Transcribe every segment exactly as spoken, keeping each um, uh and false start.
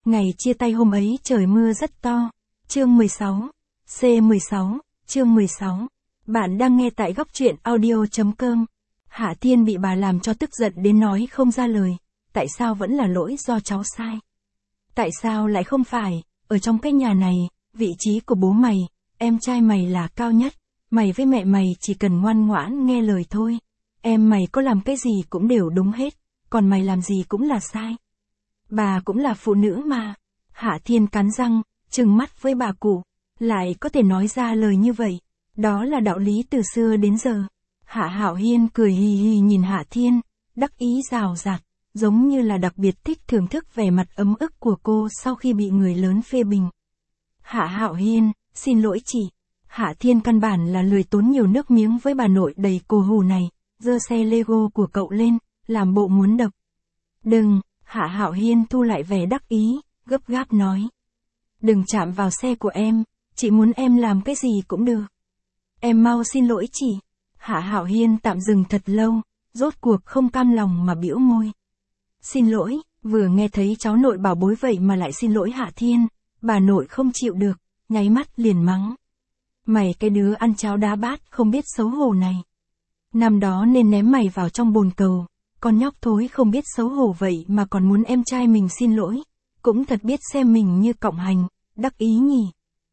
Ngày chia tay hôm ấy trời mưa rất to. Chương mười sáu. C mười sáu. Chương mười sáu. Bạn đang nghe tại góc truyện audio.com. Hạ Thiên bị bà làm cho tức giận đến nói không ra lời. Tại sao vẫn là lỗi do cháu sai? Tại sao lại không phải, ở trong cái nhà này, vị trí của bố mày, em trai mày là cao nhất. Mày với mẹ mày chỉ cần ngoan ngoãn nghe lời thôi. Em mày có làm cái gì cũng đều đúng hết, còn mày làm gì cũng là sai. Bà cũng là phụ nữ mà. Hạ Thiên cắn răng, trừng mắt với bà cụ, lại có thể nói ra lời như vậy. Đó là đạo lý từ xưa đến giờ. Hạ Hạo Hiên cười hì hì nhìn Hạ Thiên, đắc ý rào rạt, giống như là đặc biệt thích thưởng thức vẻ mặt ấm ức của cô sau khi bị người lớn phê bình. Hạ Hạo Hiên, xin lỗi chị. Hạ Thiên căn bản là lười tốn nhiều nước miếng với bà nội đầy cô hù này, giơ xe Lego của cậu lên, làm bộ muốn đập. Đừng, Hạ Hạo Hiên thu lại vẻ đắc ý, gấp gáp nói. Đừng chạm vào xe của em, chị muốn em làm cái gì cũng được. Em mau xin lỗi chị. Hạ Hạo Hiên tạm dừng thật lâu, rốt cuộc không cam lòng mà bĩu môi. Xin lỗi, vừa nghe thấy cháu nội bảo bối vậy mà lại xin lỗi Hạ Thiên, bà nội không chịu được, nháy mắt liền mắng. Mày cái đứa ăn cháo đá bát không biết xấu hổ này. Năm đó nên ném mày vào trong bồn cầu, con nhóc thối không biết xấu hổ vậy mà còn muốn em trai mình xin lỗi, cũng thật biết xem mình như cọng hành, đắc ý nhỉ.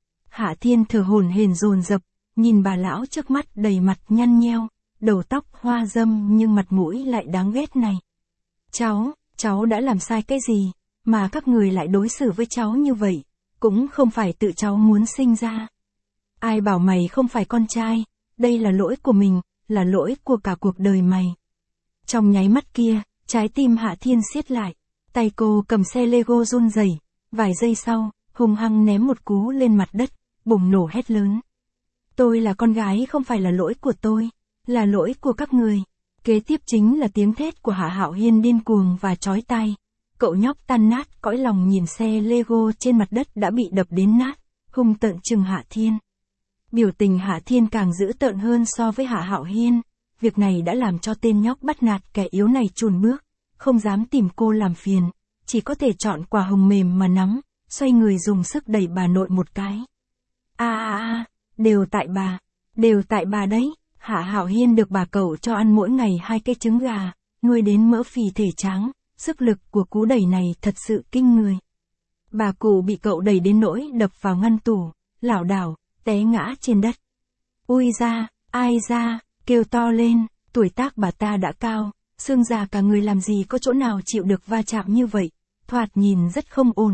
Hạ Thiên thở hổn hển dồn dập, nhìn bà lão trước mắt đầy mặt nhăn nheo, đầu tóc hoa râm nhưng mặt mũi lại đáng ghét này. Cháu, cháu đã làm sai cái gì, mà các người lại đối xử với cháu như vậy, cũng không phải tự cháu muốn sinh ra. Ai bảo mày không phải con trai, đây là lỗi của mình, là lỗi của cả cuộc đời mày. Trong nháy mắt kia, trái tim Hạ Thiên siết lại, tay cô cầm xe Lego run rẩy, vài giây sau, hung hăng ném một cú lên mặt đất, bùng nổ hét lớn. Tôi là con gái không phải là lỗi của tôi, là lỗi của các người. Kế tiếp chính là tiếng thét của Hạ Hạo Hiên điên cuồng và chói tai. Cậu nhóc tan nát cõi lòng nhìn xe Lego trên mặt đất đã bị đập đến nát, hung tợn trừng Hạ Thiên. Biểu tình Hạ Thiên càng dữ tợn hơn so với Hạ Hạo Hiên. Việc này đã làm cho tên nhóc bắt nạt kẻ yếu này chùn bước, không dám tìm cô làm phiền, chỉ có thể chọn quả hồng mềm mà nắm, xoay người dùng sức đẩy bà nội một cái. A a a, đều tại bà, đều tại bà đấy. Hạ Hạo Hiên được bà cậu cho ăn mỗi ngày hai cái trứng gà, nuôi đến mỡ phì thể trắng, sức lực của cú đẩy này thật sự kinh người. Bà cụ bị cậu đẩy đến nỗi đập vào ngăn tủ, lảo đảo, té ngã trên đất. Ui ra, ai ra, kêu to lên, tuổi tác bà ta đã cao, xương già cả người làm gì có chỗ nào chịu được va chạm như vậy, thoạt nhìn rất không ổn.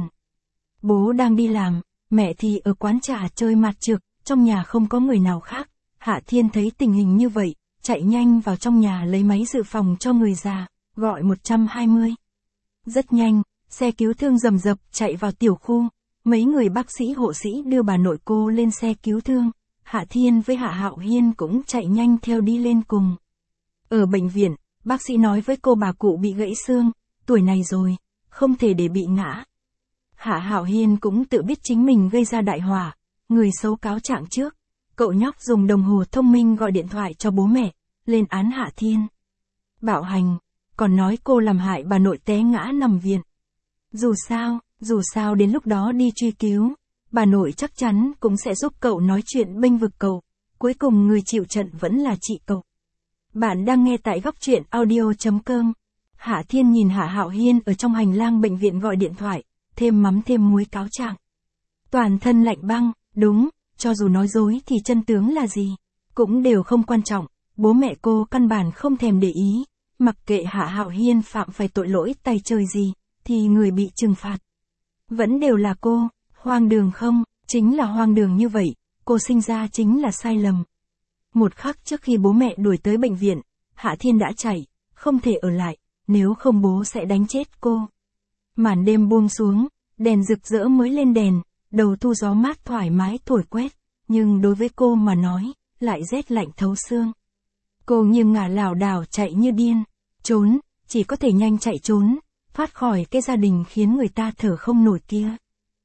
Bố đang đi làm, mẹ thì ở quán trà chơi mặt trược, trong nhà không có người nào khác. Hạ Thiên thấy tình hình như vậy, chạy nhanh vào trong nhà lấy máy dự phòng cho người già, gọi một trăm hai mươi. Rất nhanh, xe cứu thương rầm rập chạy vào tiểu khu, mấy người bác sĩ hộ sĩ đưa bà nội cô lên xe cứu thương. Hạ Thiên với Hạ Hạo Hiên cũng chạy nhanh theo đi lên cùng. Ở bệnh viện, bác sĩ nói với cô bà cụ bị gãy xương, tuổi này rồi, không thể để bị ngã. Hạ Hạo Hiên cũng tự biết chính mình gây ra đại họa, người xấu cáo trạng trước. Cậu nhóc dùng đồng hồ thông minh gọi điện thoại cho bố mẹ, lên án Hạ Thiên. Bạo hành, còn nói cô làm hại bà nội té ngã nằm viện. Dù sao, dù sao đến lúc đó đi truy cứu, bà nội chắc chắn cũng sẽ giúp cậu nói chuyện bênh vực cậu, cuối cùng người chịu trận vẫn là chị cậu. Bạn đang nghe tại góc truyện audio.com. Hạ Thiên nhìn Hạ Hạo Hiên ở trong hành lang bệnh viện gọi điện thoại, thêm mắm thêm muối cáo trạng. Toàn thân lạnh băng, đúng, cho dù nói dối thì chân tướng là gì, cũng đều không quan trọng, bố mẹ cô căn bản không thèm để ý, mặc kệ Hạ Hạo Hiên phạm phải tội lỗi tay trời gì, thì người bị trừng phạt vẫn đều là cô. Hoang đường không, chính là hoang đường như vậy, cô sinh ra chính là sai lầm. Một khắc trước khi bố mẹ đuổi tới bệnh viện, Hạ Thiên đã chạy, không thể ở lại, nếu không bố sẽ đánh chết cô. Màn đêm buông xuống, đèn rực rỡ mới lên đèn, đầu thu gió mát thoải mái thổi quét, nhưng đối với cô mà nói, lại rét lạnh thấu xương. Cô nghiêng ngả lảo đảo chạy như điên, trốn, chỉ có thể nhanh chạy trốn, thoát khỏi cái gia đình khiến người ta thở không nổi kia.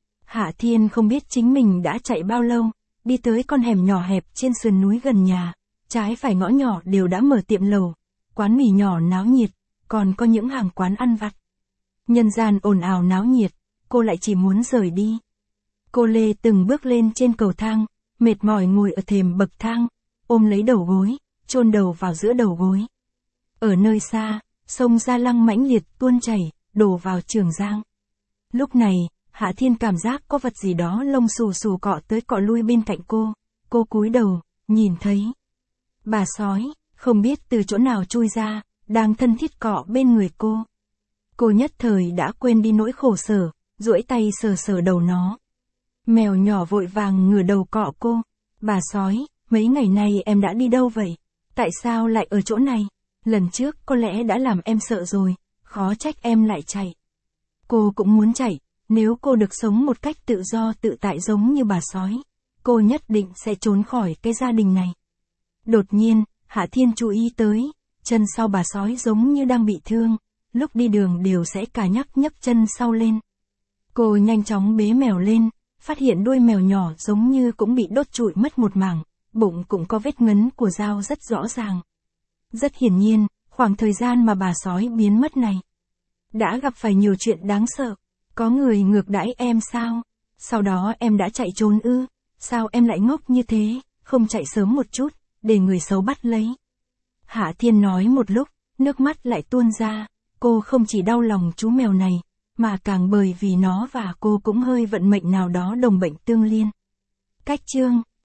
Hạ Thiên không biết chính mình đã chạy bao lâu, đi tới con hẻm nhỏ hẹp trên sườn núi gần nhà, trái phải ngõ nhỏ đều đã mở tiệm lẩu, quán mì nhỏ náo nhiệt, còn có những hàng quán ăn vặt. Nhân gian ồn ào náo nhiệt, cô lại chỉ muốn rời đi. Cô lê từng bước lên trên cầu thang, mệt mỏi ngồi ở thềm bậc thang, ôm lấy đầu gối, chôn đầu vào giữa đầu gối. Ở nơi xa, sông Gia Lăng mãnh liệt tuôn chảy, đổ vào Trường Giang. Lúc này, Hạ Thiên cảm giác có vật gì đó lông xù xù cọ tới cọ lui bên cạnh cô. Cô cúi đầu, nhìn thấy bà sói, không biết từ chỗ nào chui ra, đang thân thiết cọ bên người cô. Cô nhất thời đã quên đi nỗi khổ sở, duỗi tay sờ sờ đầu nó. Mèo nhỏ vội vàng ngửa đầu cọ cô. Bà sói, mấy ngày nay em đã đi đâu vậy? Tại sao lại ở chỗ này? Lần trước có lẽ đã làm em sợ rồi, khó trách em lại chạy. Cô cũng muốn chạy, nếu cô được sống một cách tự do tự tại giống như bà sói, cô nhất định sẽ trốn khỏi cái gia đình này. Đột nhiên, Hạ Thiên chú ý tới, chân sau bà sói giống như đang bị thương, lúc đi đường đều sẽ cà nhắc nhấc chân sau lên. Cô nhanh chóng bế mèo lên, phát hiện đuôi mèo nhỏ giống như cũng bị đốt trụi mất một mảng, bụng cũng có vết ngấn của dao rất rõ ràng. Rất hiển nhiên, khoảng thời gian mà bà sói biến mất này, đã gặp phải nhiều chuyện đáng sợ. Có người ngược đãi em sao? Sau đó em đã chạy trốn ư? Sao em lại ngốc như thế, không chạy sớm một chút, để người xấu bắt lấy? Hạ Thiên nói một lúc, nước mắt lại tuôn ra. Cô không chỉ đau lòng chú mèo này, mà càng bởi vì nó và cô cũng hơi vận mệnh nào đó đồng bệnh tương liên. Cách chương